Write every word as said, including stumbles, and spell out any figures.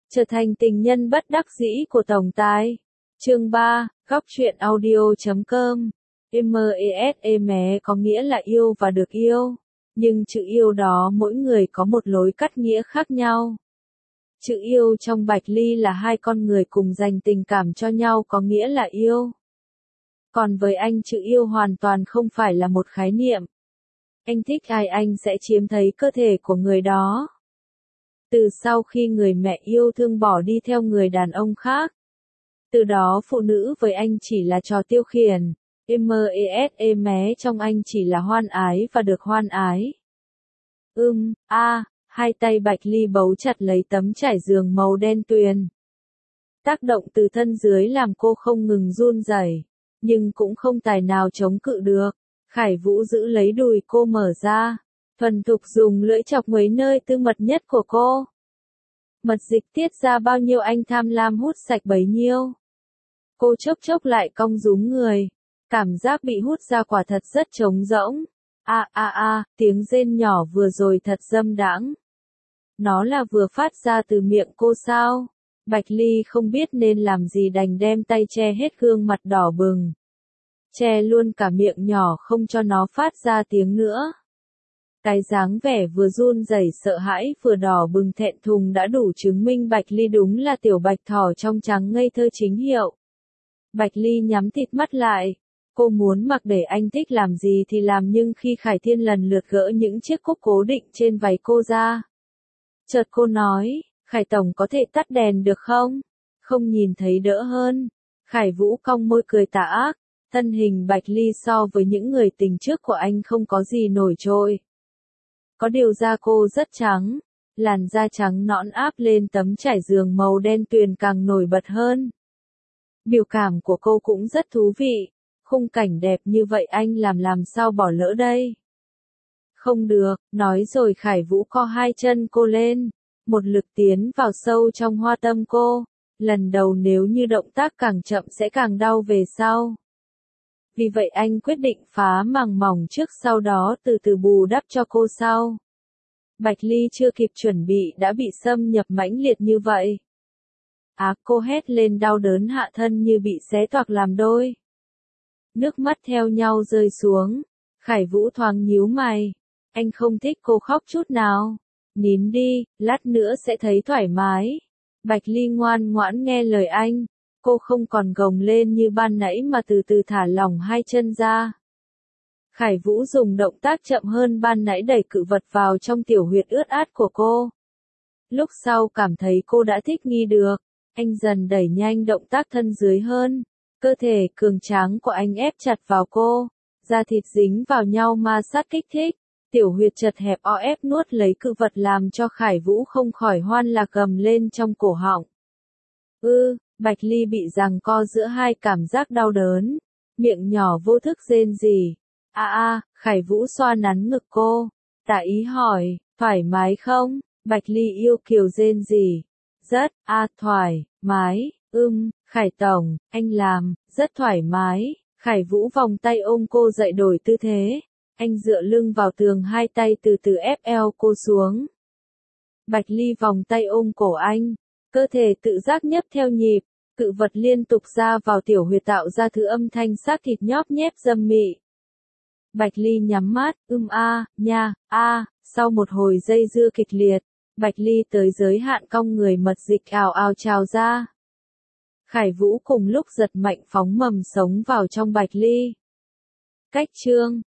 Trở thành tình nhân bất đắc dĩ của tổng tài. Chương ba, góc truyện audio chấm com. Mese có nghĩa là yêu và được yêu. Nhưng chữ yêu đó mỗi người có một lối cắt nghĩa khác nhau. Chữ yêu trong Bạch Ly là hai con người cùng dành tình cảm cho nhau có nghĩa là yêu. Còn với anh chữ yêu hoàn toàn không phải là một khái niệm. Anh thích ai anh sẽ chiếm thấy cơ thể của người đó. Từ sau khi người mẹ yêu thương bỏ đi theo người đàn ông khác. Từ đó phụ nữ với anh chỉ là trò tiêu khiển. Mese mé trong anh chỉ là hoan ái và được hoan ái. Ưm, a, à, hai tay Bạch Ly bấu chặt lấy tấm trải giường màu đen tuyền. Tác động từ thân dưới làm cô không ngừng run rẩy, nhưng cũng không tài nào chống cự được. Khải Vũ giữ lấy đùi cô mở ra, thuần thục dùng lưỡi chọc mấy nơi tư mật nhất của cô. Mật dịch tiết ra bao nhiêu anh tham lam hút sạch bấy nhiêu. Cô chốc chốc lại cong rúm người, cảm giác bị hút ra quả thật rất trống rỗng. A a a, tiếng rên nhỏ vừa rồi thật dâm đãng. Nó là vừa phát ra từ miệng cô sao? Bạch Ly không biết nên làm gì đành đem tay che hết gương mặt đỏ bừng. Che luôn cả miệng nhỏ không cho nó phát ra tiếng nữa. Cái dáng vẻ vừa run rẩy sợ hãi vừa đỏ bừng thẹn thùng đã đủ chứng minh Bạch Ly đúng là tiểu bạch thỏ trong trắng ngây thơ chính hiệu. Bạch Ly nhắm thịt mắt lại. Cô muốn mặc để anh thích làm gì thì làm, nhưng khi Khải Thiên lần lượt gỡ những chiếc cúc cố định trên váy cô ra. Chợt cô nói, Khải Tổng có thể tắt đèn được không? Không nhìn thấy đỡ hơn. Khải Vũ cong môi cười tà ác. Thân hình Bạch Ly so với những người tình trước của anh không có gì nổi trội. Có điều da cô rất trắng, làn da trắng nõn áp lên tấm trải giường màu đen tuyền càng nổi bật hơn. Biểu cảm của cô cũng rất thú vị, khung cảnh đẹp như vậy anh làm làm sao bỏ lỡ đây. Không được, nói rồi Khải Vũ co hai chân cô lên, một lực tiến vào sâu trong hoa tâm cô, lần đầu nếu như động tác càng chậm sẽ càng đau về sau. Vì vậy anh quyết định phá màng mỏng trước sau đó từ từ bù đắp cho cô sau. Bạch Ly chưa kịp chuẩn bị đã bị xâm nhập mãnh liệt như vậy. Á, cô hét lên đau đớn hạ thân như bị xé toạc làm đôi. Nước mắt theo nhau rơi xuống. Khải Vũ thoáng nhíu mày. Anh không thích cô khóc chút nào. Nín đi, lát nữa sẽ thấy thoải mái. Bạch Ly ngoan ngoãn nghe lời anh. Cô không còn gồng lên như ban nãy mà từ từ thả lỏng hai chân ra. Khải Vũ dùng động tác chậm hơn ban nãy đẩy cự vật vào trong tiểu huyệt ướt át của cô. Lúc sau cảm thấy cô đã thích nghi được, anh dần đẩy nhanh động tác thân dưới hơn. Cơ thể cường tráng của anh ép chặt vào cô, da thịt dính vào nhau ma sát kích thích. Tiểu huyệt chật hẹp o ép nuốt lấy cự vật làm cho Khải Vũ không khỏi hoan lạc gầm lên trong cổ họng. Ư, Bạch Ly bị giằng co giữa hai cảm giác đau đớn, miệng nhỏ vô thức rên rỉ. A a, Khải Vũ xoa nắn ngực cô, tả ý hỏi, thoải mái không? Bạch Ly yêu kiều rên rỉ. Rất, a à, thoải mái, ưm, Khải Tổng, anh làm, rất thoải mái. Khải Vũ vòng tay ôm cô dậy đổi tư thế. Anh dựa lưng vào tường hai tay từ từ ép eo cô xuống. Bạch Ly vòng tay ôm cổ anh, cơ thể tự giác nhấp theo nhịp, cự vật liên tục ra vào tiểu huyệt tạo ra thứ âm thanh xác thịt nhóp nhép dâm mị. Bạch Ly nhắm mắt, ưm a, nha, a, sau một hồi dây dưa kịch liệt, Bạch Ly tới giới hạn cong người mật dịch ào ào trào ra. Khải Vũ cùng lúc giật mạnh phóng mầm sống vào trong Bạch Ly. Cách chương